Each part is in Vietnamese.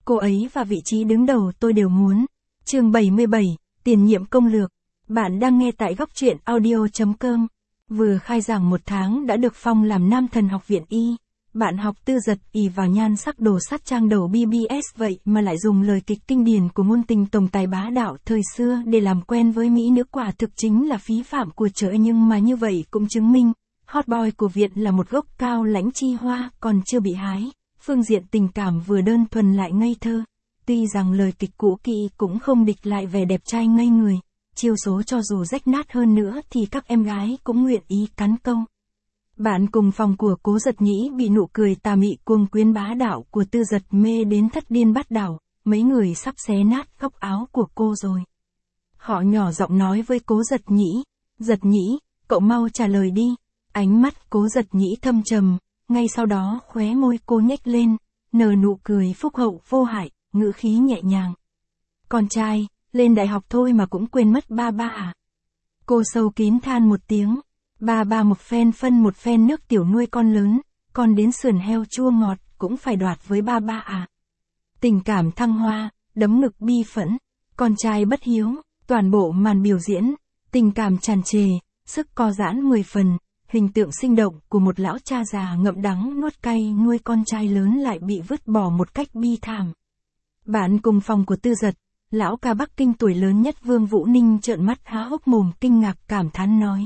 Cô ấy và vị trí đứng đầu tôi đều muốn. Chương 77, tiền nhiệm công lược. Bạn đang nghe tại góc truyện audio.com. Vừa khai giảng 1 tháng đã được phong làm nam thần học viện Y. Bạn học Tư Dật ỷ vào nhan sắc đồ sắt trang đầu BBS vậy mà lại dùng lời kịch kinh điển của ngôn tình tổng tài bá đạo thời xưa để làm quen với mỹ nữ, quả thực chính là phí phạm của trời, nhưng mà như vậy cũng chứng minh hot boy của viện là một gốc cao lãnh chi hoa còn chưa bị hái. Phương diện tình cảm vừa đơn thuần lại ngây thơ. Tuy rằng lời kịch cũ kỹ cũng không địch lại vẻ đẹp trai ngây người. Chiêu số cho dù rách nát hơn nữa thì các em gái cũng nguyện ý cắn câu. Bạn cùng phòng của Cố Giật Nhĩ bị nụ cười tà mị cuồng quyến bá đạo của Tư Dật mê đến thất điên bát đảo. Mấy người sắp xé nát góc áo của cô rồi. Họ nhỏ giọng nói với Cố Giật Nhĩ. Giật Nhĩ, cậu mau trả lời đi. Ánh mắt Cố Giật Nhĩ thâm trầm. Ngay sau đó khóe môi cô nhếch lên, nở nụ cười phúc hậu vô hại, ngữ khí nhẹ nhàng. Con trai, lên đại học thôi mà cũng quên mất ba ba à? Cô sâu kín than một tiếng. Ba ba một phen phân một phen nước tiểu nuôi con lớn, con đến sườn heo chua ngọt cũng phải đoạt với ba ba à? Tình cảm thăng hoa, đấm ngực bi phẫn. Con trai bất hiếu, toàn bộ màn biểu diễn, tình cảm tràn trề, sức co giãn 10 phần. Hình tượng sinh động của một lão cha già ngậm đắng nuốt cay nuôi con trai lớn lại bị vứt bỏ một cách bi thảm. Bạn cùng phòng của Tư Dật, lão ca Bắc Kinh tuổi lớn nhất Vương Vũ Ninh trợn mắt há hốc mồm kinh ngạc cảm thán nói.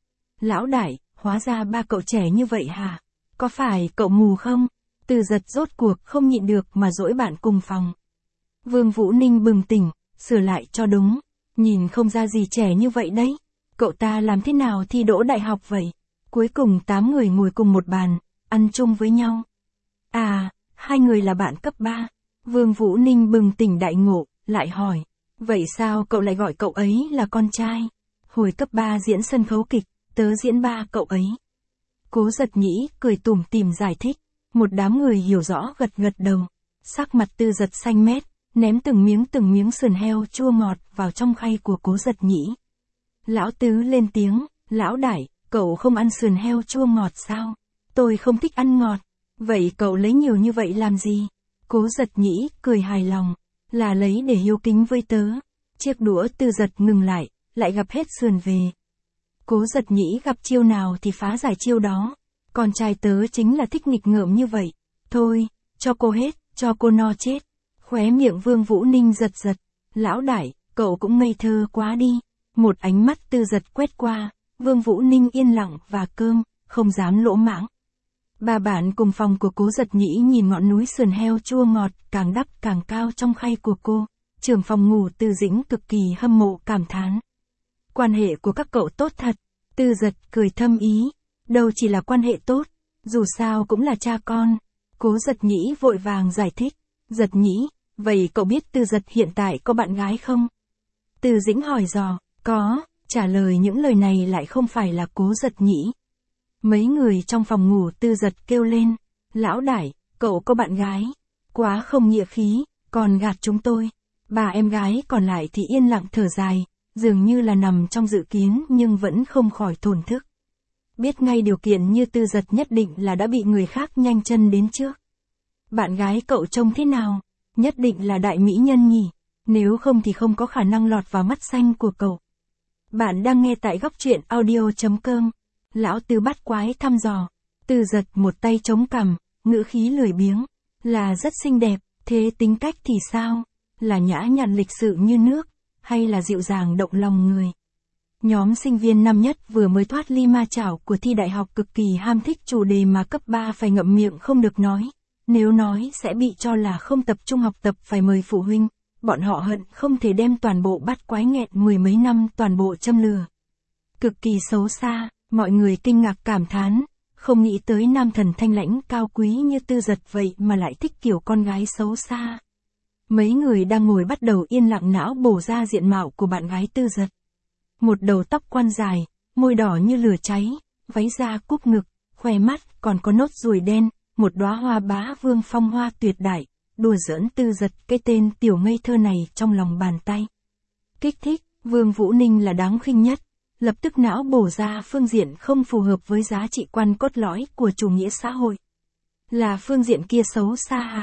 Lão đại, hóa ra ba cậu trẻ như vậy hả? Có phải cậu mù không? Tư Dật rốt cuộc không nhịn được mà dỗi bạn cùng phòng. Vương Vũ Ninh bừng tỉnh, sửa lại cho đúng. Nhìn không ra gì trẻ như vậy đấy. Cậu ta làm thế nào thi đỗ đại học vậy? Cuối cùng 8 người ngồi cùng một bàn, ăn chung với nhau. À, 2 người là bạn cấp 3. Vương Vũ Ninh bừng tỉnh đại ngộ, lại hỏi. Vậy sao cậu lại gọi cậu ấy là con trai? Hồi cấp 3 diễn sân khấu kịch, tớ diễn ba cậu ấy. Cố Giật Nhĩ cười tủm tỉm giải thích. Một đám người hiểu rõ gật gật đầu. Sắc mặt Tư Dật xanh mét, ném từng miếng sườn heo chua ngọt vào trong khay của Cố Giật Nhĩ. Lão Tứ lên tiếng, lão đại. Cậu không ăn sườn heo chua ngọt sao? Tôi không thích ăn ngọt. Vậy cậu lấy nhiều như vậy làm gì? Cố Giật Nhĩ cười hài lòng. Là lấy để hiếu kính với tớ. Chiếc đũa Tư Dật ngừng lại gặp hết sườn về. Cố Giật Nhĩ gặp chiêu nào thì phá giải chiêu đó. Con trai tớ chính là thích nghịch ngợm như vậy. Thôi, cho cô hết, cho cô no chết. Khóe miệng Vương Vũ Ninh giật. Lão đại, cậu cũng ngây thơ quá đi. Một ánh mắt Tư Dật quét qua. Vương Vũ Ninh yên lặng và cơm, không dám lỗ mãng. Ba bạn cùng phòng của Cố Giật Nhĩ nhìn ngọn núi sườn heo chua ngọt càng đắp càng cao trong khay của cô. Trưởng phòng ngủ Tư Dĩnh cực kỳ hâm mộ cảm thán. Quan hệ của các cậu tốt thật. Tư Dật cười thâm ý. Đâu chỉ là quan hệ tốt, dù sao cũng là cha con. Cố Giật Nhĩ vội vàng giải thích. Giật Nhĩ, vậy cậu biết Tư Dật hiện tại có bạn gái không? Tư Dĩnh hỏi dò, có. Trả lời những lời này lại không phải là Cố Giật Nhĩ. Mấy người trong phòng ngủ Tư Dật kêu lên. Lão đại, cậu có bạn gái. Quá không nghĩa khí, còn gạt chúng tôi. Bà em gái còn lại thì yên lặng thở dài, dường như là nằm trong dự kiến nhưng vẫn không khỏi thổn thức. Biết ngay điều kiện như Tư Dật nhất định là đã bị người khác nhanh chân đến trước. Bạn gái cậu trông thế nào? Nhất định là đại mỹ nhân nhỉ? Nếu không thì không có khả năng lọt vào mắt xanh của cậu. Bạn đang nghe tại góc truyện audio.com. Lão Tư bắt quái thăm dò. Tư Dật một tay chống cằm, ngữ khí lười biếng. Là rất xinh đẹp, thế tính cách thì sao? Là nhã nhặn lịch sự như nước, hay là dịu dàng động lòng người? Nhóm sinh viên năm nhất vừa mới thoát ly ma chảo của thi đại học cực kỳ ham thích chủ đề mà cấp 3 phải ngậm miệng không được nói. Nếu nói sẽ bị cho là không tập trung học tập phải mời phụ huynh. Bọn họ hận không thể đem toàn bộ bắt quái nghẹn 10 mấy năm toàn bộ châm lửa. Cực kỳ xấu xa, mọi người kinh ngạc cảm thán, không nghĩ tới nam thần thanh lãnh cao quý như Tư Dật vậy mà lại thích kiểu con gái xấu xa. Mấy người đang ngồi bắt đầu yên lặng não bổ ra diện mạo của bạn gái Tư Dật. Một đầu tóc quăn dài, môi đỏ như lửa cháy, váy da cúp ngực, khoe mắt còn có nốt ruồi đen, một đóa hoa bá vương phong hoa tuyệt đại. Đùa giỡn Tư Dật cái tên tiểu ngây thơ này trong lòng bàn tay. Kích thích, Vương Vũ Ninh là đáng khinh nhất. Lập tức não bổ ra phương diện không phù hợp với giá trị quan cốt lõi của chủ nghĩa xã hội. Là phương diện kia xấu xa à?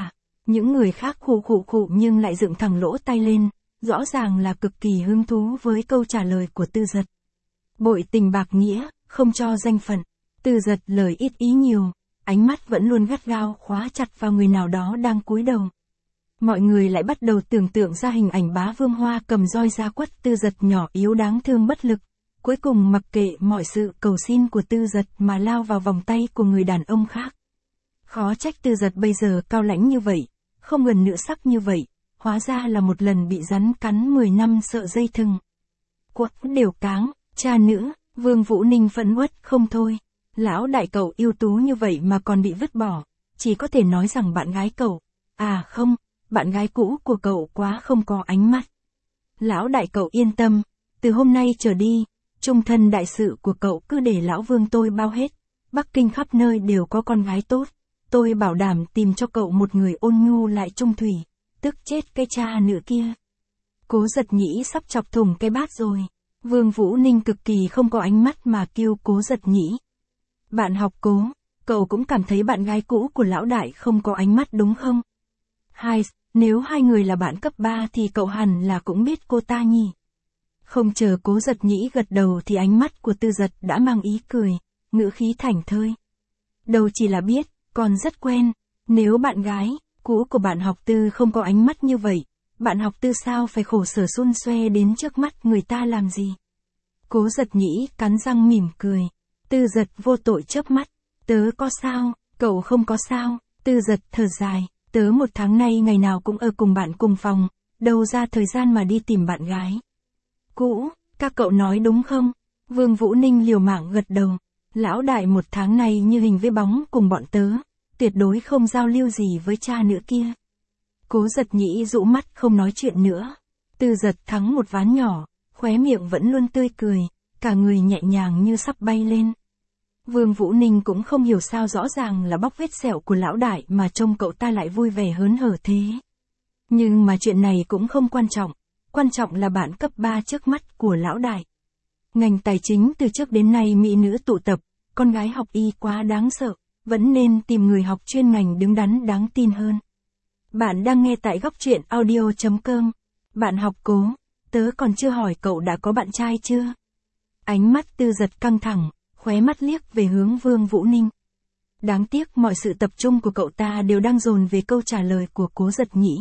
Những người khác khụ nhưng lại dựng thẳng lỗ tai lên, rõ ràng là cực kỳ hứng thú với câu trả lời của Tư Dật. Bội tình bạc nghĩa, không cho danh phận. Tư Dật lời ít ý nhiều, ánh mắt vẫn luôn gắt gao khóa chặt vào người nào đó đang cúi đầu. Mọi người lại bắt đầu tưởng tượng ra hình ảnh Bá Vương Hoa cầm roi ra quất Tư Dật nhỏ yếu đáng thương bất lực, cuối cùng mặc kệ mọi sự cầu xin của Tư Dật mà lao vào vòng tay của người đàn ông khác. Khó trách Tư Dật bây giờ cao lãnh như vậy, không gần nữ sắc như vậy, hóa ra là một lần bị rắn cắn 10 năm sợ dây thừng. Quất đều cáng, cha nữ, Vương Vũ Ninh phẫn uất không thôi. Lão đại cậu ưu tú như vậy mà còn bị vứt bỏ, chỉ có thể nói rằng bạn gái cậu, à không, bạn gái cũ của cậu quá không có ánh mắt. Lão đại cậu yên tâm, từ hôm nay trở đi, trung thân đại sự của cậu cứ để lão Vương tôi bao hết, Bắc Kinh khắp nơi đều có con gái tốt, tôi bảo đảm tìm cho cậu một người ôn nhu lại trung thủy, tức chết cái cha nữ kia. Cố Giật Nhĩ sắp chọc thủng cái bát rồi, Vương Vũ Ninh cực kỳ không có ánh mắt mà kêu Cố Giật Nhĩ. Bạn học Cố, cậu cũng cảm thấy bạn gái cũ của lão đại không có ánh mắt đúng không? Nếu hai người là bạn cấp 3 thì cậu hẳn là cũng biết cô ta nhỉ. Không chờ Cố Giật Nhĩ gật đầu thì ánh mắt của Tư Dật đã mang ý cười, ngữ khí thảnh thơi. Đâu chỉ là biết, còn rất quen, nếu bạn gái cũ của bạn học Tư không có ánh mắt như vậy, bạn học Tư sao phải khổ sở xun xoe đến trước mắt người ta làm gì? Cố Giật Nhĩ cắn răng mỉm cười. Tư Dật vô tội chớp mắt, tớ có sao, cậu không có sao, Tư Dật thở dài, tớ một tháng nay ngày nào cũng ở cùng bạn cùng phòng, đâu ra thời gian mà đi tìm bạn gái cũ, các cậu nói đúng không? Vương Vũ Ninh liều mạng gật đầu, lão đại một tháng nay như hình với bóng cùng bọn tớ, tuyệt đối không giao lưu gì với cha nữa kia. Cố Giật Nhĩ rũ mắt không nói chuyện nữa, Tư Dật thắng một ván nhỏ, khóe miệng vẫn luôn tươi cười, cả người nhẹ nhàng như sắp bay lên. Vương Vũ Ninh cũng không hiểu sao rõ ràng là bóc vết sẹo của lão đại mà trông cậu ta lại vui vẻ hớn hở thế. Nhưng mà chuyện này cũng không quan trọng là bạn cấp 3 trước mắt của lão đại. Ngành tài chính từ trước đến nay mỹ nữ tụ tập, con gái học y quá đáng sợ, vẫn nên tìm người học chuyên ngành đứng đắn đáng tin hơn. Bạn đang nghe tại góc truyện audio.com. Bạn học Cố, tớ còn chưa hỏi cậu đã có bạn trai chưa? Ánh mắt Tư Dật căng thẳng, khóe mắt liếc về hướng Vương Vũ Ninh. Đáng tiếc mọi sự tập trung của cậu ta đều đang dồn về câu trả lời của Cố Giật Nhĩ.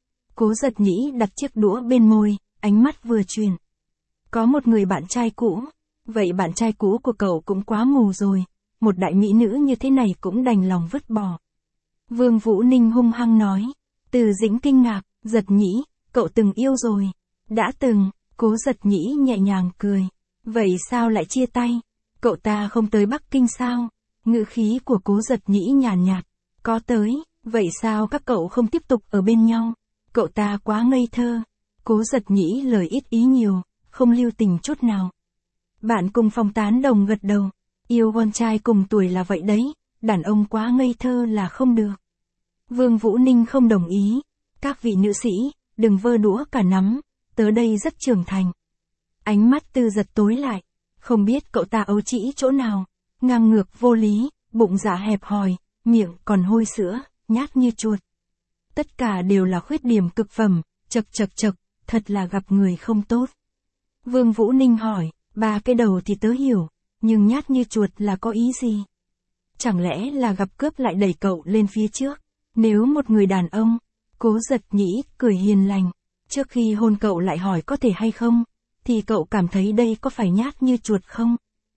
Cố Giật Nhĩ đặt chiếc đũa bên môi, ánh mắt vừa chuyển. Có một người bạn trai cũ, vậy bạn trai cũ của cậu cũng quá mù rồi, một đại mỹ nữ như thế này cũng đành lòng vứt bỏ. Vương Vũ Ninh hung hăng nói. Từ Dĩnh kinh ngạc, Giật Nhĩ, cậu từng yêu rồi. Đã từng, Cố Giật Nhĩ nhẹ nhàng cười. Vậy sao lại chia tay? Cậu ta không tới Bắc Kinh sao? Ngữ khí của Cố Giật Nhĩ nhàn nhạt. Có tới, vậy sao các cậu không tiếp tục ở bên nhau? Cậu ta quá ngây thơ. Cố Giật Nhĩ lời ít ý nhiều, không lưu tình chút nào. Bạn cùng phòng tán đồng gật đầu. Yêu con trai cùng tuổi là vậy đấy, đàn ông quá ngây thơ là không được. Vương Vũ Ninh không đồng ý. Các vị nữ sĩ, đừng vơ đũa cả nắm, tớ đây rất trưởng thành. Ánh mắt Tư Dật tối lại, không biết cậu ta ấu trĩ chỗ nào, ngang ngược vô lý, bụng dạ hẹp hòi, miệng còn hôi sữa, nhát như chuột. Tất cả đều là khuyết điểm cực phẩm, chật, thật là gặp người không tốt. Vương Vũ Ninh hỏi, ba cái đầu thì tớ hiểu, nhưng nhát như chuột là có ý gì? Chẳng lẽ là gặp cướp lại đẩy cậu lên phía trước? Nếu một người đàn ông, Cố Giật Nhĩ cười hiền lành, trước khi hôn cậu lại hỏi có thể hay không, thì cậu cảm thấy đây có phải nhát như chuột không?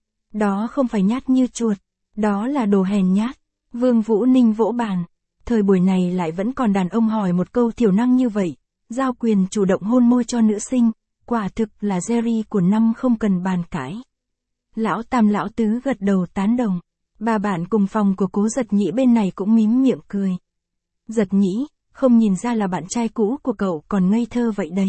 Đó không phải nhát như chuột, đó là đồ hèn nhát. Vương Vũ Ninh vỗ bàn, thời buổi này lại vẫn còn đàn ông hỏi một câu thiểu năng như vậy, giao quyền chủ động hôn môi cho nữ sinh, quả thực là Jerry của năm không cần bàn cãi. Lão Tam lão Tứ gật đầu tán đồng, bà bạn cùng phòng của Cố Giật Nhĩ bên này cũng mím miệng cười. Giật Nhĩ, không nhìn ra là bạn trai cũ của cậu còn ngây thơ vậy đấy.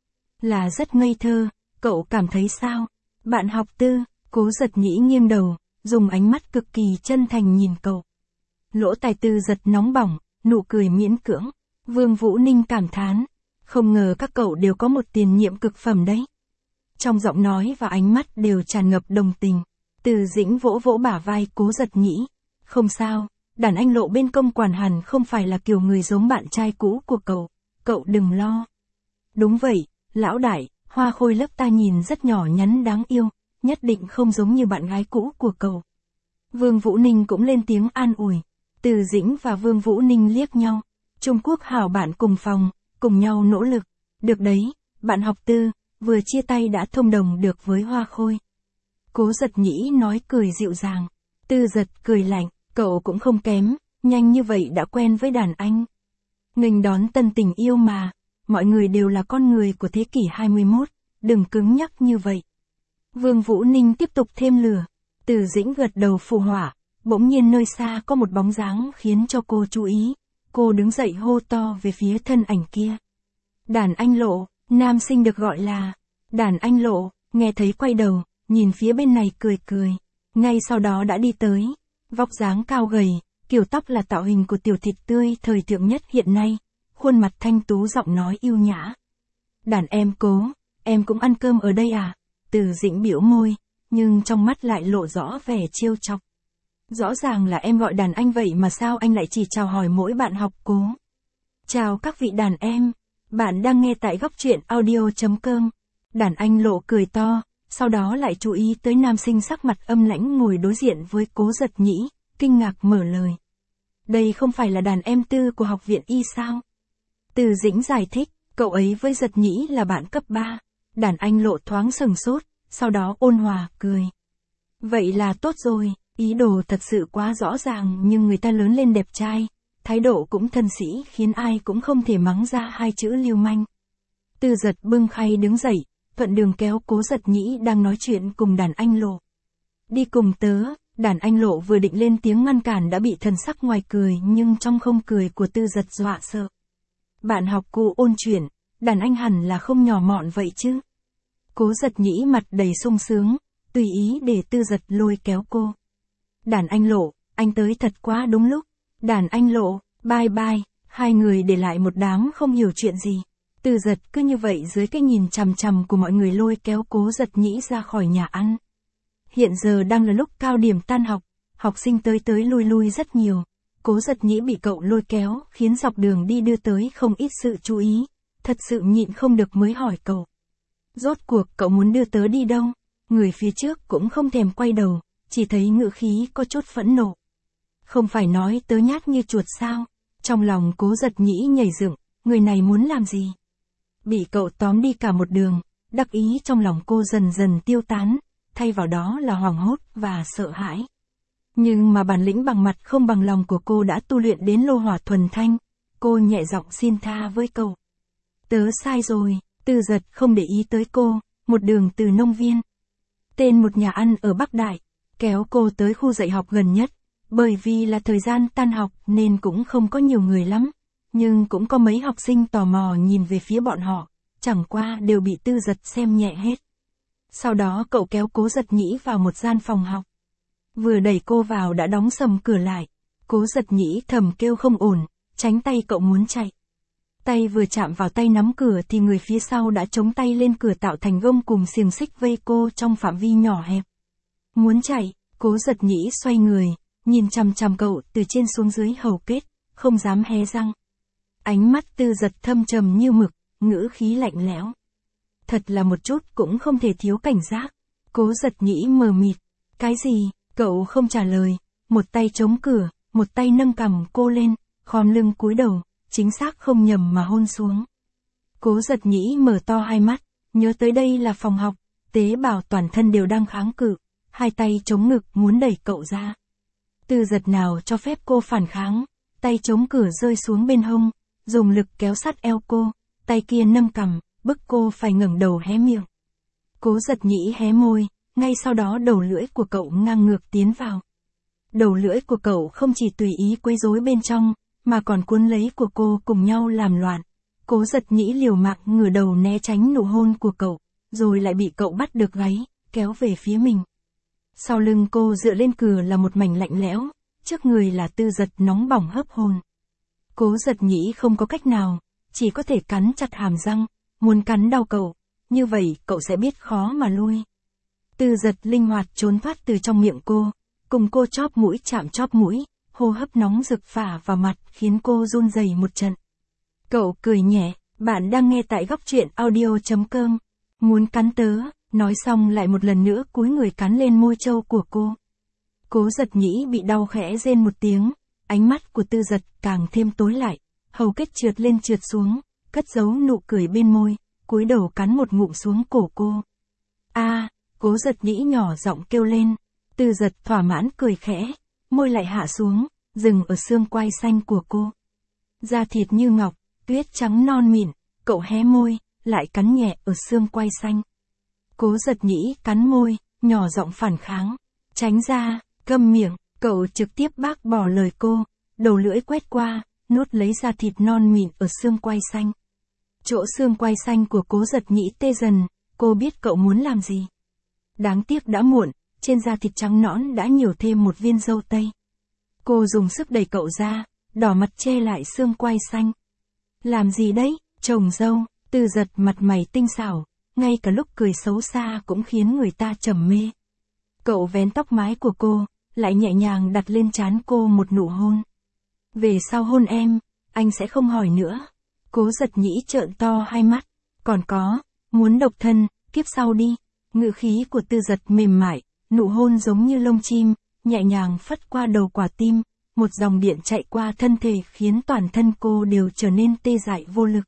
Là rất ngây thơ, cậu cảm thấy sao? Bạn học Tư, Cố Giật Nhĩ nghiêng đầu, dùng ánh mắt cực kỳ chân thành nhìn cậu. Lỗ tai Tư Dật nóng bỏng, nụ cười miễn cưỡng. Vương Vũ Ninh cảm thán, không ngờ các cậu đều có một tiền nhiệm cực phẩm đấy. Trong giọng nói và ánh mắt đều tràn ngập đồng tình. Từ Dĩnh vỗ vỗ bả vai Cố Giật Nhĩ. Không sao, Đàn anh Lộ bên công quản hẳn không phải là kiểu người giống bạn trai cũ của cậu đừng lo. Đúng vậy, lão đại, Hoa Khôi lớp ta nhìn rất nhỏ nhắn đáng yêu, nhất định không giống như bạn gái cũ của cậu. Vương Vũ Ninh cũng lên tiếng an ủi. Từ Dĩnh và Vương Vũ Ninh liếc nhau. Trung Quốc hảo bạn cùng phòng, cùng nhau nỗ lực. Được đấy, bạn học Tư, vừa chia tay đã thông đồng được với Hoa Khôi. Cố Giật Nhĩ nói cười dịu dàng. Tư Giật cười lạnh, cậu cũng không kém, nhanh như vậy đã quen với đàn anh. Nghênh đón tân tình yêu mà, mọi người đều là con người của thế kỷ 21, đừng cứng nhắc như vậy. Vương Vũ Ninh tiếp tục thêm lửa. Từ Dĩnh gật đầu phụ họa, bỗng nhiên nơi xa có một bóng dáng khiến cho cô chú ý. Cô đứng dậy hô to về phía thân ảnh kia. Đàn anh Lộ, nam sinh được gọi là Đàn anh Lộ, nghe thấy quay đầu, nhìn phía bên này cười cười. Ngay sau đó đã đi tới. Vóc dáng cao gầy, kiểu tóc là tạo hình của tiểu thịt tươi thời thượng nhất hiện nay. Khuôn mặt thanh tú giọng nói yêu nhã. Đàn em Cố, em cũng ăn cơm ở đây à? Từ Dĩnh bĩu môi, nhưng trong mắt lại lộ rõ vẻ trêu chọc. Rõ ràng là em gọi đàn anh vậy mà sao anh lại chỉ chào hỏi mỗi bạn học Cố? Chào các vị đàn em, bạn đang nghe tại góc truyện audio.com. Đàn anh Lộ cười to, sau đó lại chú ý tới nam sinh sắc mặt âm lãnh ngồi đối diện với Cố Giật Nhĩ, kinh ngạc mở lời. Đây không phải là đàn em Tư của học viện Y sao? Từ Dĩnh giải thích, cậu ấy với Giật Nhĩ là bạn cấp 3. Đàn anh Lộ thoáng sừng sốt, sau đó ôn hòa, cười. Vậy là tốt rồi, ý đồ thật sự quá rõ ràng nhưng người ta lớn lên đẹp trai, thái độ cũng thân sĩ khiến ai cũng không thể mắng ra hai chữ lưu manh. Tư Giật bưng khay đứng dậy, thuận đường kéo Cố Giật Nhĩ đang nói chuyện cùng đàn anh Lộ. Đi cùng tớ, đàn anh Lộ vừa định lên tiếng ngăn cản đã bị thần sắc ngoài cười nhưng trong không cười của Tư Giật dọa sợ. Bạn học cô ôn chuyện, đàn anh hẳn là không nhỏ mọn vậy chứ. Cố Giật Nhĩ mặt đầy sung sướng, tùy ý để Tư Giật lôi kéo cô. Đàn anh Lộ, anh tới thật quá đúng lúc. Đàn anh Lộ, bye bye, hai người để lại một đám không hiểu chuyện gì. Tư Giật cứ như vậy dưới cái nhìn chằm chằm của mọi người lôi kéo Cố Giật Nhĩ ra khỏi nhà ăn. Hiện giờ đang là lúc cao điểm tan học, học sinh tới lui lui rất nhiều. Cố Giật Nhĩ bị cậu lôi kéo khiến dọc đường đi đưa tới không ít sự chú ý. Thật sự nhịn không được mới hỏi cậu. Rốt cuộc cậu muốn đưa tớ đi đâu? Người phía trước cũng không thèm quay đầu, chỉ thấy ngữ khí có chút phẫn nộ. Không phải nói tớ nhát như chuột sao? Trong lòng Cố Giật Nhĩ nhảy dựng, người này muốn làm gì? Bị cậu tóm đi cả một đường, đắc ý trong lòng cô dần dần tiêu tán, thay vào đó là hoảng hốt và sợ hãi. Nhưng mà bản lĩnh bằng mặt không bằng lòng của cô đã tu luyện đến lô hỏa thuần thanh, cô nhẹ giọng xin tha với cậu. Tớ sai rồi. Tư Giật không để ý tới cô, một đường từ nông viên. Tên một nhà ăn ở Bắc Đại, kéo cô tới khu dạy học gần nhất, bởi vì là thời gian tan học nên cũng không có nhiều người lắm, nhưng cũng có mấy học sinh tò mò nhìn về phía bọn họ, chẳng qua đều bị Tư Giật xem nhẹ hết. Sau đó cậu kéo Cố Giật Nhĩ vào một gian phòng học. Vừa đẩy cô vào đã đóng sầm cửa lại, Cố Giật Nhĩ thầm kêu không ổn, tránh tay cậu muốn chạy. Tay vừa chạm vào tay nắm cửa thì người phía sau đã chống tay lên cửa tạo thành gông cùng xiềng xích vây cô trong phạm vi nhỏ hẹp. Muốn chạy, Cố Giật Nhĩ xoay người, nhìn chằm chằm cậu từ trên xuống dưới hầu kết, không dám hé răng. Ánh mắt Tư Giật thâm trầm như mực, ngữ khí lạnh lẽo. Thật là một chút cũng không thể thiếu cảnh giác. Cố Giật Nhĩ mờ mịt. Cái gì? Cậu không trả lời, một tay chống cửa, một tay nâng cằm cô lên, khom lưng cúi đầu. Chính xác không nhầm mà hôn xuống. Cố Giật Nhĩ mở to hai mắt, nhớ tới đây là phòng học, tế bào toàn thân đều đang kháng cự, hai tay chống ngực muốn đẩy cậu ra. Tư Giật nào cho phép cô phản kháng, tay chống cửa rơi xuống bên hông, dùng lực kéo sát eo cô, tay kia nâng cằm, bức cô phải ngẩng đầu hé miệng. Cố Giật Nhĩ hé môi, ngay sau đó đầu lưỡi của cậu ngang ngược tiến vào. Đầu lưỡi của cậu không chỉ tùy ý quấy rối bên trong, mà còn cuốn lấy của cô cùng nhau làm loạn. Cố Giật Nhĩ liều mạng ngửa đầu né tránh nụ hôn của cậu, rồi lại bị cậu bắt được gáy, kéo về phía mình. Sau lưng cô dựa lên cửa là một mảnh lạnh lẽo, trước người là Tư Giật nóng bỏng hấp hồn. Cố Giật Nhĩ không có cách nào, chỉ có thể cắn chặt hàm răng, muốn cắn đau cậu, như vậy cậu sẽ biết khó mà lui. Tư Giật linh hoạt trốn thoát từ trong miệng cô, cùng cô chóp mũi chạm chóp mũi, hô hấp nóng rực phả vào mặt khiến cô run rẩy một trận. Cậu cười nhẹ, bạn đang nghe tại góc truyện audio.com. Muốn cắn tớ, nói xong lại một lần nữa cúi người cắn lên môi trâu của cô. Cố Giật Nhĩ bị đau khẽ rên một tiếng, ánh mắt của Tư Giật càng thêm tối lại, hầu kết trượt lên trượt xuống, cất giấu nụ cười bên môi, cúi đầu cắn một ngụm xuống cổ cô. Cố Giật Nhĩ nhỏ giọng kêu lên. Tư Giật thỏa mãn cười khẽ, môi lại hạ xuống, dừng ở xương quai xanh của cô. Da thịt như ngọc, tuyết trắng non mịn, cậu hé môi, lại cắn nhẹ ở xương quai xanh. Cố Giật Nhĩ cắn môi, nhỏ giọng phản kháng. Tránh ra, câm miệng, cậu trực tiếp bác bỏ lời cô, đầu lưỡi quét qua, nuốt lấy da thịt non mịn ở xương quai xanh. Chỗ xương quai xanh của Cố Giật Nhĩ tê dần, cô biết cậu muốn làm gì. Đáng tiếc đã muộn, trên da thịt trắng nõn đã nhiều thêm một viên dâu tây. Cô dùng sức đẩy cậu ra, đỏ mặt che lại xương quai xanh. Làm gì đấy, trồng dâu? Tư Giật mặt mày tinh xảo, ngay cả lúc cười xấu xa cũng khiến người ta trầm mê. Cậu vén tóc mái của cô, lại nhẹ nhàng đặt lên trán cô một nụ hôn. Về sau hôn em, anh sẽ không hỏi nữa. Cố Giật Nhĩ trợn to hai mắt. Còn có, muốn độc thân, kiếp sau đi. Ngữ khí của Tư Giật mềm mại, nụ hôn giống như lông chim, nhẹ nhàng phất qua đầu quả tim, một dòng điện chạy qua thân thể khiến toàn thân cô đều trở nên tê dại vô lực.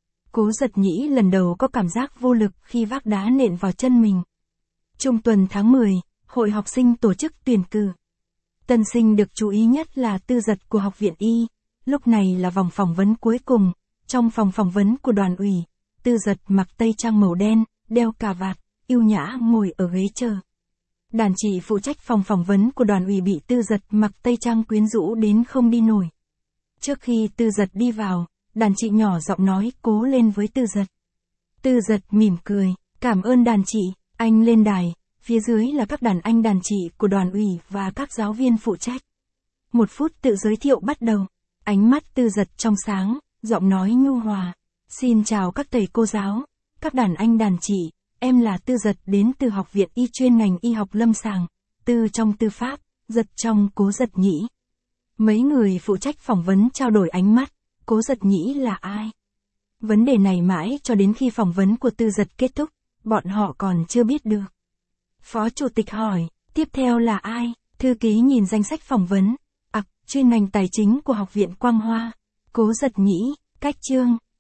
Cố Giật Nhĩ lần đầu có cảm giác vô lực khi vác đá nện vào chân mình. Trung tuần tháng 10, hội học sinh tổ chức tuyển cử. Tân sinh được chú ý nhất là Tư Giật của Học viện Y. Lúc này là vòng phỏng vấn cuối cùng. Trong phòng phỏng vấn của đoàn ủy, Tư Giật mặc tây trang màu đen, đeo cà vạt, yêu nhã ngồi ở ghế chờ. Đàn chị phụ trách phòng phỏng vấn của đoàn ủy bị Tư Giật mặc tây trang quyến rũ đến không đi nổi. Trước khi Tư Giật đi vào, đàn chị nhỏ giọng nói cố lên với Tư Giật. Tư Giật mỉm cười, cảm ơn đàn chị, anh lên đài, phía dưới là các đàn anh đàn chị của đoàn ủy và các giáo viên phụ trách. 1 phút tự giới thiệu bắt đầu, ánh mắt Tư Giật trong sáng, giọng nói nhu hòa. Xin chào các thầy cô giáo, các đàn anh đàn chị, em là Tư Giật đến từ Học viện Y chuyên ngành y học lâm sàng, Tư trong tư pháp, Giật trong Cố Giật Nhĩ. Mấy người phụ trách phỏng vấn trao đổi ánh mắt, Cố Giật Nhĩ là ai? Vấn đề này mãi cho đến khi phỏng vấn của Tư Giật kết thúc, bọn họ còn chưa biết được. Phó chủ tịch hỏi, tiếp theo là ai? Thư ký nhìn danh sách phỏng vấn, chuyên ngành tài chính của Học viện Quang Hoa, Cố Giật Nhĩ, cách chương.